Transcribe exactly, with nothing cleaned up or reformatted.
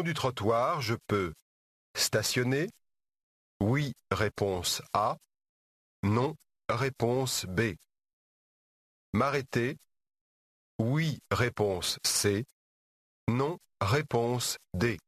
du trottoir, je peux stationner. Oui, réponse A. Non, réponse B. M'arrêter. Oui, réponse C. Non, réponse D.